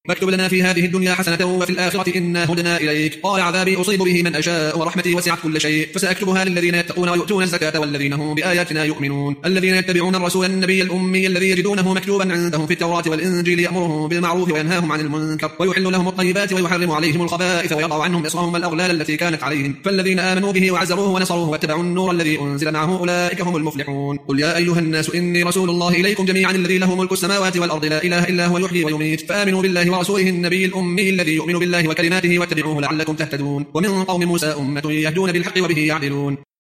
فاكتب لنا في هذه الدنيا حسنة وفي الآخرة إنا هدنا إليك. قال عذابي أصيب به من أشاء ورحمتي وسعت كل شيء فسأكتبها للذين يتقون ويؤتون الزكاة والذين هم بآياتنا يؤمنون. الذين يتبعون الرسول النبي الأمي الذي يجدونه مكتوبا عندهم في التوراة والإنجيل يأمرهم بالمعروف وينهاهم عن المنكر ويحل لهم الطيبات ويحرم عليهم الخبائث ويضع عنهم إصرهم والأغلال التي كانت عليهم. فالذين آمنوا به وعزروه ونصروه واتبعوا النور الذي أنزل معه أولئك هم المفلحون. قل يا أيها الناس إني رسول الله إليكم جميعا الذي له ملك السماوات والأرض لا إله إلا هو يحيي ويميت فآمنوا بالله ورسوله النبي الأمي الذي يؤمن بالله وكلماته واتبعوه لعلكم تهتدون. ومن قوم موسى أمة يهدون بالحق وبه يعدلون.